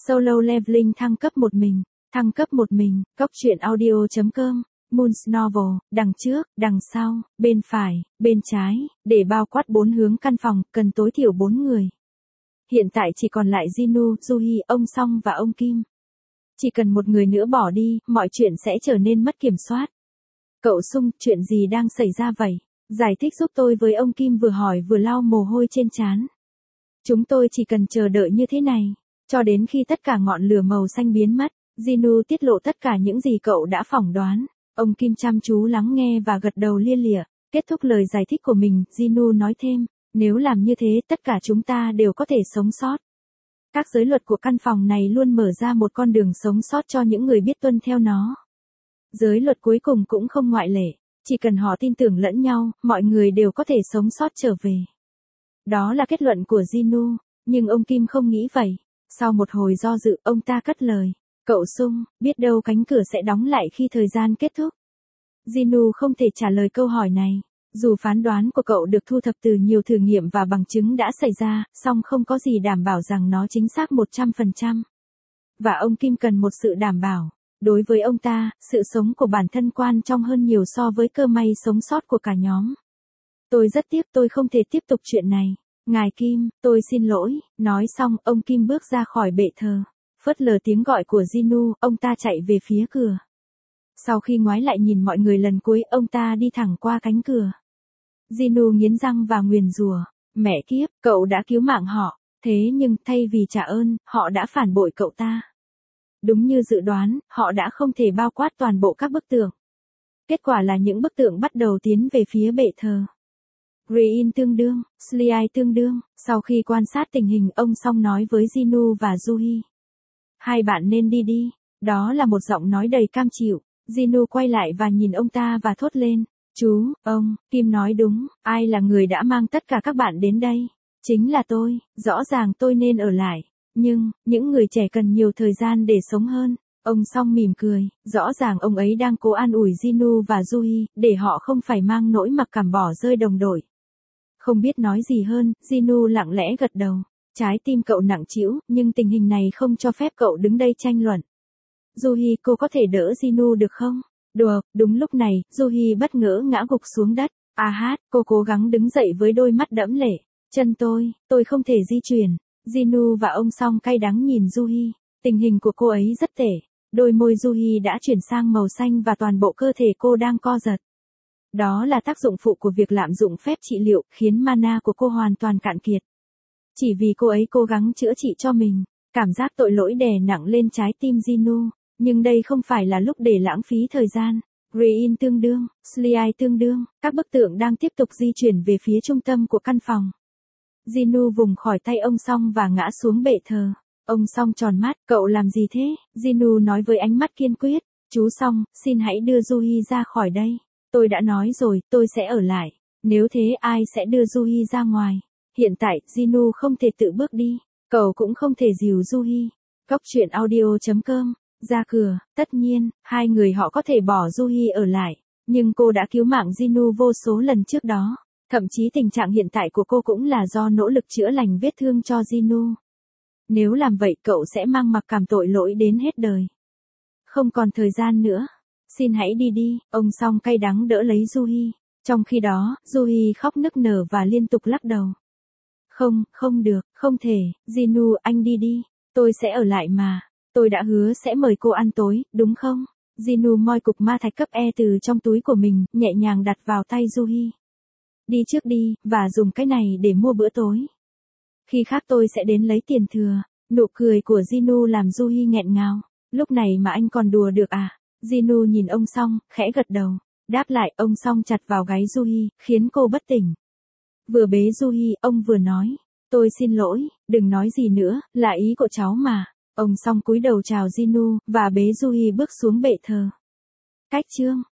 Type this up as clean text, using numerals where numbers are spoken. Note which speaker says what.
Speaker 1: Solo Leveling thăng cấp một mình. Thăng cấp một mình. Góc truyện audio.com. Moon's Novel. Đằng trước, đằng sau, bên phải, bên trái, để bao quát 4 hướng căn phòng, cần tối thiểu 4 người. Hiện tại chỉ còn lại Jinu, Juhi, ông Song và ông Kim. Chỉ cần một người nữa bỏ đi, mọi chuyện sẽ trở nên mất kiểm soát. Cậu Sung, chuyện gì đang xảy ra vậy? Giải thích giúp tôi với ông Kim vừa hỏi vừa lau mồ hôi trên trán. Chúng tôi chỉ cần chờ đợi như thế này, cho đến khi tất cả ngọn lửa màu xanh biến mất. Jinu tiết lộ tất cả những gì cậu đã phỏng đoán. Ông Kim chăm chú lắng nghe và gật đầu lia lịa. Kết thúc lời giải thích của mình, Jinu nói thêm, nếu làm như thế tất cả chúng ta đều có thể sống sót. Các giới luật của căn phòng này luôn mở ra một con đường sống sót cho những người biết tuân theo nó. Giới luật cuối cùng cũng không ngoại lệ, chỉ cần họ tin tưởng lẫn nhau, mọi người đều có thể sống sót trở về. Đó là kết luận của Jinu, nhưng ông Kim không nghĩ vậy. Sau một hồi do dự, ông ta cất lời, cậu Sung, biết đâu cánh cửa sẽ đóng lại khi thời gian kết thúc. Jinu không thể trả lời câu hỏi này. Dù phán đoán của cậu được thu thập từ nhiều thử nghiệm và bằng chứng đã xảy ra, song không có gì đảm bảo rằng nó chính xác 100%. Và ông Kim cần một sự đảm bảo. Đối với ông ta, sự sống của bản thân quan trọng hơn nhiều so với cơ may sống sót của cả nhóm. Tôi rất tiếc tôi không thể tiếp tục chuyện này. Ngài Kim, tôi xin lỗi. Nói xong, ông Kim bước ra khỏi bệ thờ. Phớt lờ tiếng gọi của Jinu, ông ta chạy về phía cửa. Sau khi ngoái lại nhìn mọi người lần cuối, ông ta đi thẳng qua cánh cửa. Jinu nghiến răng và nguyền rủa, mẹ kiếp, cậu đã cứu mạng họ, thế nhưng thay vì trả ơn, họ đã phản bội cậu ta. Đúng như dự đoán, họ đã không thể bao quát toàn bộ các bức tượng. Kết quả là những bức tượng bắt đầu tiến về phía bệ thờ. Green tương đương, Sliai tương đương. Sau khi quan sát tình hình, ông Song nói với Jinu và Juhi, hai bạn nên đi đi. Đó là một giọng nói đầy cam chịu. Jinu quay lại và nhìn ông ta và thốt lên, chú, ông, Kim nói đúng, ai là người đã mang tất cả các bạn đến đây? Chính là tôi, rõ ràng tôi nên ở lại, nhưng, những người trẻ cần nhiều thời gian để sống hơn. Ông Song mỉm cười, rõ ràng ông ấy đang cố an ủi Jinu và Juhi, để họ không phải mang nỗi mặc cảm bỏ rơi đồng đội. Không biết nói gì hơn, Jinu lặng lẽ gật đầu. Trái tim cậu nặng trĩu, nhưng tình hình này không cho phép cậu đứng đây tranh luận. Juhi, cô có thể đỡ Jinu được không? Được, đúng lúc này, Juhi bất ngờ ngã gục xuống đất. Cô cố gắng đứng dậy với đôi mắt đẫm lệ. Chân tôi không thể di chuyển. Jinu và ông Song cay đắng nhìn Juhi. Tình hình của cô ấy rất tệ. Đôi môi Juhi đã chuyển sang màu xanh và toàn bộ cơ thể cô đang co giật. Đó là tác dụng phụ của việc lạm dụng phép trị liệu, khiến mana của cô hoàn toàn cạn kiệt. Chỉ vì cô ấy cố gắng chữa trị cho mình. Cảm giác tội lỗi đè nặng lên trái tim Jinu. Nhưng đây không phải là lúc để lãng phí thời gian. Green tương đương, Sliai tương đương, các bức tượng đang tiếp tục di chuyển về phía trung tâm của căn phòng. Jinu vùng khỏi tay ông Song và ngã xuống bệ thờ. Ông Song tròn mắt, cậu làm gì thế? Jinu nói với ánh mắt kiên quyết, chú Song, xin hãy đưa Juhi ra khỏi đây. Tôi đã nói rồi, tôi sẽ ở lại. Nếu thế ai sẽ đưa Juhi ra ngoài? Hiện tại, Jinu không thể tự bước đi. Cậu cũng không thể dìu Juhi. Góc truyện audio.com. Ra cửa, tất nhiên, hai người họ có thể bỏ Juhi ở lại, nhưng cô đã cứu mạng Jinu vô số lần trước đó. Thậm chí tình trạng hiện tại của cô cũng là do nỗ lực chữa lành vết thương cho Jinu. Nếu làm vậy cậu sẽ mang mặc cảm tội lỗi đến hết đời. Không còn thời gian nữa. Xin hãy đi đi, ông Song cay đắng đỡ lấy Juhi. Trong khi đó, Juhi khóc nức nở và liên tục lắc đầu. Không được, không thể, Jinu, anh đi đi, tôi sẽ ở lại mà. Tôi đã hứa sẽ mời cô ăn tối, đúng không? Jinu moi cục ma thạch cấp E từ trong túi của mình, nhẹ nhàng đặt vào tay Juhi. Đi trước đi, và dùng cái này để mua bữa tối. Khi khác tôi sẽ đến lấy tiền thừa. Nụ cười của Jinu làm Juhi nghẹn ngào. Lúc này mà anh còn đùa được à? Jinu nhìn ông Song, khẽ gật đầu. Đáp lại, ông Song chặt vào gáy Juhi, khiến cô bất tỉnh. Vừa bế Juhi, ông vừa nói. Tôi xin lỗi, đừng nói gì nữa, là ý của cháu mà. Ông Song cúi đầu chào Jinu, và bế Juhi bước xuống bệ thờ. Cách chương